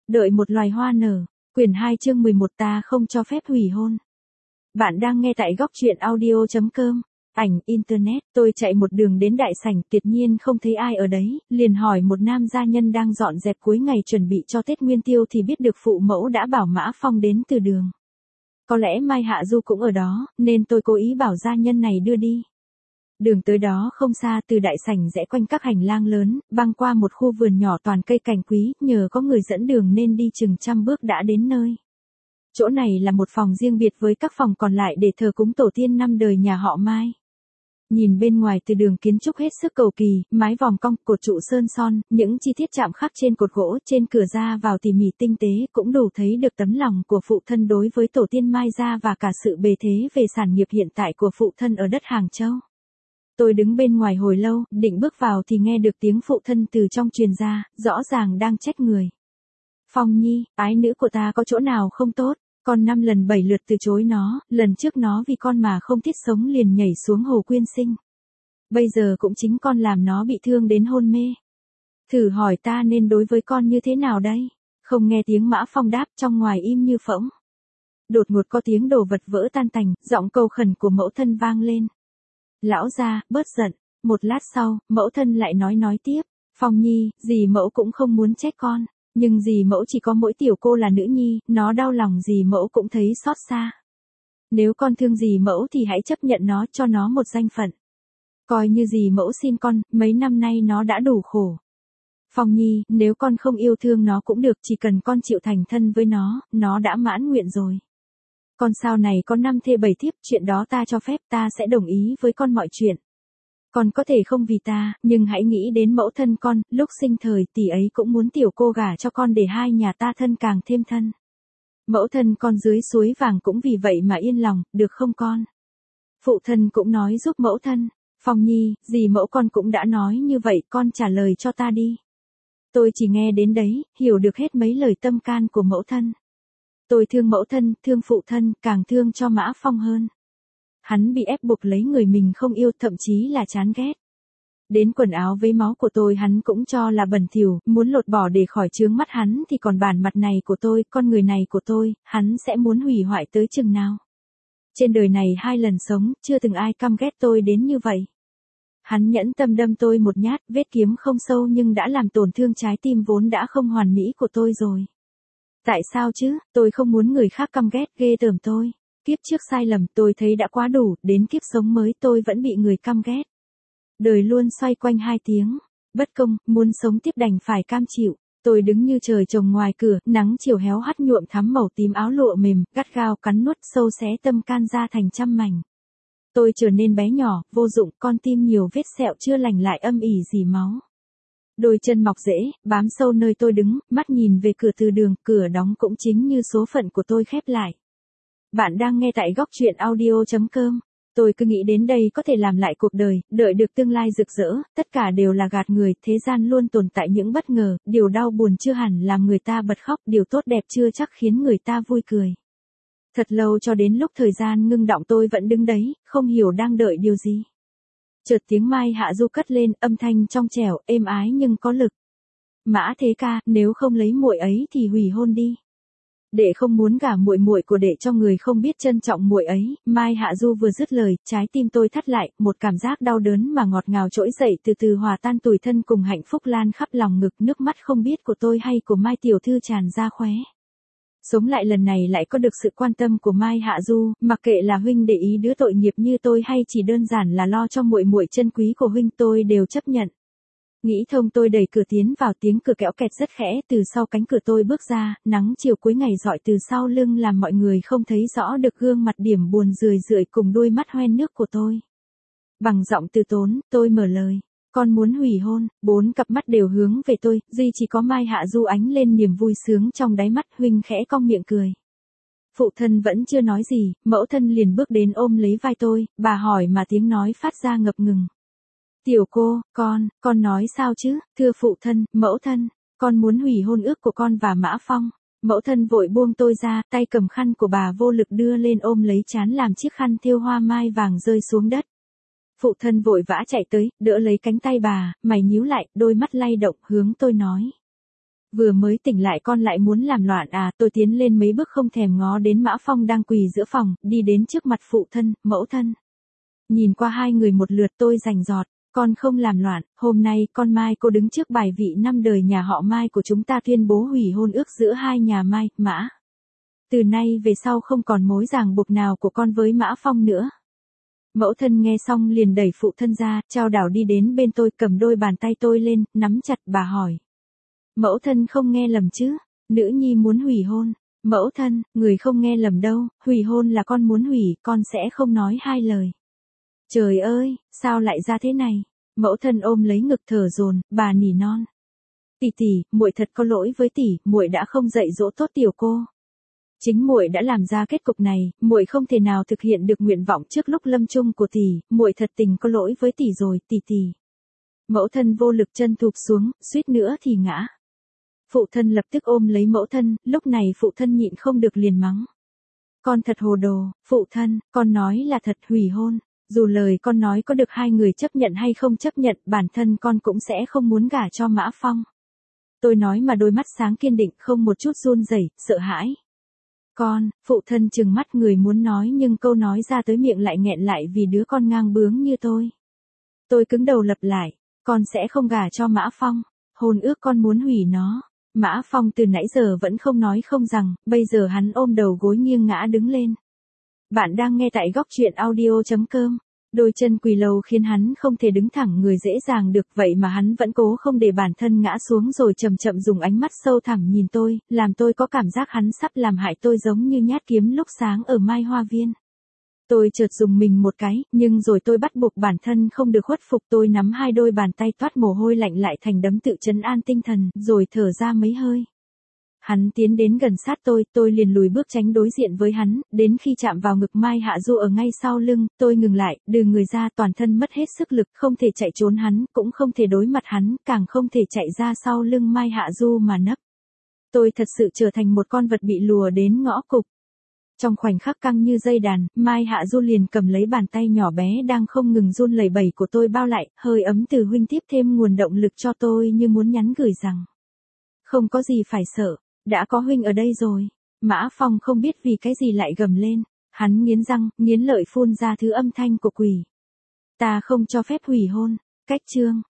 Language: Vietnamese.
Đợi một loài hoa nở. Quyển 2 chương 11 ta không cho phép hủy hôn. Bạn đang nghe tại góc truyện audio.com. Ảnh Internet. Tôi chạy một đường đến đại sảnh, tuyệt nhiên không thấy ai ở đấy, liền hỏi một nam gia nhân đang dọn dẹp cuối ngày chuẩn bị cho Tết Nguyên Tiêu thì biết được phụ mẫu đã bảo Mã Phong đến từ đường. Có lẽ Mai Hạ Du cũng ở đó, nên tôi cố ý bảo gia nhân này đưa đi. Đường tới đó không xa, từ đại sảnh rẽ quanh các hành lang lớn, băng qua một khu vườn nhỏ toàn cây cảnh quý, nhờ có người dẫn đường nên đi chừng 100 bước đã đến nơi. Chỗ này là một phòng riêng biệt với các phòng còn lại để thờ cúng tổ tiên 5 đời nhà họ Mai. Nhìn bên ngoài từ đường kiến trúc hết sức cầu kỳ, mái vòm cong, cột trụ sơn son, những chi tiết chạm khắc trên cột gỗ, trên cửa ra vào tỉ mỉ tinh tế, cũng đủ thấy được tấm lòng của phụ thân đối với tổ tiên Mai gia và cả sự bề thế về sản nghiệp hiện tại của phụ thân ở đất Hàng Châu. Tôi đứng bên ngoài hồi lâu, định bước vào thì nghe được tiếng phụ thân từ trong truyền ra, rõ ràng đang trách người. Phong Nhi, ái nữ của ta có chỗ nào không tốt, con 5 lần 7 lượt từ chối nó, lần trước nó vì con mà không thiết sống liền nhảy xuống hồ quyên sinh. Bây giờ cũng chính con làm nó bị thương đến hôn mê. Thử hỏi ta nên đối với con như thế nào đây? Không nghe tiếng Mã Phong đáp, trong ngoài im như phỗng. Đột ngột có tiếng đồ vật vỡ tan tành, giọng cầu khẩn của mẫu thân vang lên. Lão gia, bớt giận. Một lát sau, mẫu thân lại nói tiếp. Phong Nhi, dì mẫu cũng không muốn trách con. Nhưng dì mẫu chỉ có mỗi tiểu cô là nữ nhi, nó đau lòng dì mẫu cũng thấy xót xa. Nếu con thương dì mẫu thì hãy chấp nhận nó, cho nó một danh phận. Coi như dì mẫu xin con, mấy năm nay nó đã đủ khổ. Phong Nhi, nếu con không yêu thương nó cũng được, chỉ cần con chịu thành thân với nó đã mãn nguyện rồi. Con sau này có 5 thê 7 thiếp, chuyện đó ta cho phép, ta sẽ đồng ý với con mọi chuyện. Con có thể không vì ta, nhưng hãy nghĩ đến mẫu thân con, lúc sinh thời tỷ ấy cũng muốn tiểu cô gả cho con để hai nhà ta thân càng thêm thân. Mẫu thân con dưới suối vàng cũng vì vậy mà yên lòng, được không con? Phụ thân cũng nói giúp mẫu thân. Phong Nhi, dì mẫu con cũng đã nói như vậy, con trả lời cho ta đi. Tôi chỉ nghe đến đấy, hiểu được hết mấy lời tâm can của mẫu thân. Tôi thương mẫu thân, thương phụ thân, càng thương cho Mã Phong hơn. Hắn bị ép buộc lấy người mình không yêu, thậm chí là chán ghét. Đến quần áo với máu của tôi hắn cũng cho là bẩn thỉu, muốn lột bỏ để khỏi chướng mắt hắn thì còn bản mặt này của tôi, con người này của tôi, hắn sẽ muốn hủy hoại tới chừng nào. Trên đời này 2 lần sống, chưa từng ai căm ghét tôi đến như vậy. Hắn nhẫn tâm đâm tôi một nhát, vết kiếm không sâu nhưng đã làm tổn thương trái tim vốn đã không hoàn mỹ của tôi rồi. Tại sao chứ, tôi không muốn người khác căm ghét, ghê tởm tôi. Kiếp trước sai lầm tôi thấy đã quá đủ, đến kiếp sống mới tôi vẫn bị người căm ghét. Đời luôn xoay quanh 2 tiếng. Bất công, muốn sống tiếp đành phải cam chịu. Tôi đứng như trời trồng ngoài cửa, nắng chiều héo hắt nhuộm thắm màu tím áo lụa mềm, gắt gao cắn nuốt sâu xé tâm can ra thành trăm mảnh. Tôi trở nên bé nhỏ, vô dụng, con tim nhiều vết sẹo chưa lành lại âm ỉ dì máu. Đôi chân mọc rễ, bám sâu nơi tôi đứng, mắt nhìn về cửa từ đường, cửa đóng cũng chính như số phận của tôi khép lại. Bạn đang nghe tại góc truyện audio.com. Tôi cứ nghĩ đến đây có thể làm lại cuộc đời, đợi được tương lai rực rỡ, tất cả đều là gạt người, thế gian luôn tồn tại những bất ngờ, điều đau buồn chưa hẳn làm người ta bật khóc, điều tốt đẹp chưa chắc khiến người ta vui cười. Thật lâu cho đến lúc thời gian ngưng đọng tôi vẫn đứng đấy, không hiểu đang đợi điều gì. Chợt tiếng Mai Hạ Du cất lên, âm thanh trong trẻo, êm ái nhưng có lực. Mã Thế Ca, nếu không lấy muội ấy thì hủy hôn đi. Đệ không muốn gả muội muội của đệ cho người không biết trân trọng muội ấy. Mai Hạ Du vừa dứt lời, trái tim tôi thắt lại, một cảm giác đau đớn mà ngọt ngào trỗi dậy từ từ hòa tan tủi thân cùng hạnh phúc lan khắp lòng ngực, nước mắt không biết của tôi hay của Mai tiểu thư tràn ra khóe. Sống lại lần này lại có được sự quan tâm của Mai Hạ Du, mặc kệ là huynh để ý đứa tội nghiệp như tôi hay chỉ đơn giản là lo cho muội muội chân quý của huynh, tôi đều chấp nhận. Nghĩ thông tôi đẩy cửa tiến vào, tiếng cửa kéo kẹt rất khẽ, từ sau cánh cửa tôi bước ra, nắng chiều cuối ngày rọi từ sau lưng làm mọi người không thấy rõ được gương mặt điểm buồn rười rượi cùng đôi mắt hoen nước của tôi. Bằng giọng từ tốn, tôi mở lời. Con muốn hủy hôn. 4 cặp mắt đều hướng về tôi, duy chỉ có Mai Hạ Du ánh lên niềm vui sướng trong đáy mắt. Huynh khẽ cong miệng cười. Phụ thân vẫn chưa nói gì, mẫu thân liền bước đến ôm lấy vai tôi, bà hỏi mà tiếng nói phát ra ngập ngừng. Tiểu cô, con nói sao chứ? Thưa phụ thân, mẫu thân, con muốn hủy hôn ước của con và Mã Phong. Mẫu thân vội buông tôi ra, tay cầm khăn của bà vô lực đưa lên ôm lấy trán làm chiếc khăn thêu hoa mai vàng rơi xuống đất. Phụ thân vội vã chạy tới, đỡ lấy cánh tay bà, mày nhíu lại, đôi mắt lay động, hướng tôi nói. Vừa mới tỉnh lại con lại muốn làm loạn à? Tôi tiến lên mấy bước không thèm ngó đến Mã Phong đang quỳ giữa phòng, đi đến trước mặt phụ thân, mẫu thân. Nhìn qua hai người một lượt tôi rành rọt, con không làm loạn, hôm nay con Mai cô đứng trước bài vị 5 đời nhà họ Mai của chúng ta tuyên bố hủy hôn ước giữa hai nhà Mai, Mã. Từ nay về sau không còn mối ràng buộc nào của con với Mã Phong nữa. Mẫu thân nghe xong liền đẩy phụ thân ra, chao đảo đi đến bên tôi cầm đôi bàn tay tôi lên, nắm chặt bà hỏi. Mẫu thân không nghe lầm chứ, nữ nhi muốn hủy hôn. Mẫu thân, người không nghe lầm đâu, hủy hôn là con muốn hủy, con sẽ không nói hai lời. Trời ơi, sao lại ra thế này? Mẫu thân ôm lấy ngực thở dồn, bà nỉ non. Tỷ tỷ, muội thật có lỗi với tỷ, muội đã không dạy dỗ tốt tiểu cô. Chính muội đã làm ra kết cục này, muội không thể nào thực hiện được nguyện vọng trước lúc lâm chung của tỷ, muội thật tình có lỗi với tỷ rồi, tỷ tỷ. Mẫu thân vô lực chân thụp xuống, suýt nữa thì ngã. Phụ thân lập tức ôm lấy mẫu thân, lúc này phụ thân nhịn không được liền mắng. Con thật hồ đồ, phụ thân, con nói là thật hủy hôn. Dù lời con nói có được hai người chấp nhận hay không chấp nhận, bản thân con cũng sẽ không muốn gả cho Mã Phong. Tôi nói mà đôi mắt sáng kiên định, không một chút run rẩy, sợ hãi. Con, phụ thân trừng mắt người muốn nói nhưng câu nói ra tới miệng lại nghẹn lại vì đứa con ngang bướng như tôi. Tôi cứng đầu lặp lại, con sẽ không gả cho Mã Phong, hôn ước con muốn hủy nó. Mã Phong từ nãy giờ vẫn không nói không rằng, bây giờ hắn ôm đầu gối nghiêng ngã đứng lên. Bạn đang nghe tại góc truyện audio.com. Đôi chân quỳ lầu khiến hắn không thể đứng thẳng người dễ dàng được, vậy mà hắn vẫn cố không để bản thân ngã xuống rồi chậm chậm dùng ánh mắt sâu thẳm nhìn tôi, làm tôi có cảm giác hắn sắp làm hại tôi giống như nhát kiếm lúc sáng ở Mai Hoa Viên. Tôi chợt dùng mình một cái, nhưng rồi tôi bắt buộc bản thân không được khuất phục, tôi nắm hai đôi bàn tay toát mồ hôi lạnh lại thành đấm tự trấn an tinh thần, rồi thở ra mấy hơi. Hắn tiến đến gần sát tôi liền lùi bước tránh đối diện với hắn, đến khi chạm vào ngực Mai Hạ Du ở ngay sau lưng, tôi ngừng lại, đưa người ra, toàn thân mất hết sức lực, không thể chạy trốn hắn, cũng không thể đối mặt hắn, càng không thể chạy ra sau lưng Mai Hạ Du mà nấp. Tôi thật sự trở thành một con vật bị lùa đến ngõ cụt. Trong khoảnh khắc căng như dây đàn, Mai Hạ Du liền cầm lấy bàn tay nhỏ bé đang không ngừng run lẩy bẩy của tôi bao lại, hơi ấm từ huynh tiếp thêm nguồn động lực cho tôi như muốn nhắn gửi rằng. Không có gì phải sợ. Đã có huynh ở đây rồi. Mã Phong không biết vì cái gì lại gầm lên. Hắn nghiến răng, nghiến lợi phun ra thứ âm thanh của quỷ. Ta không cho phép hủy hôn. Cách chương.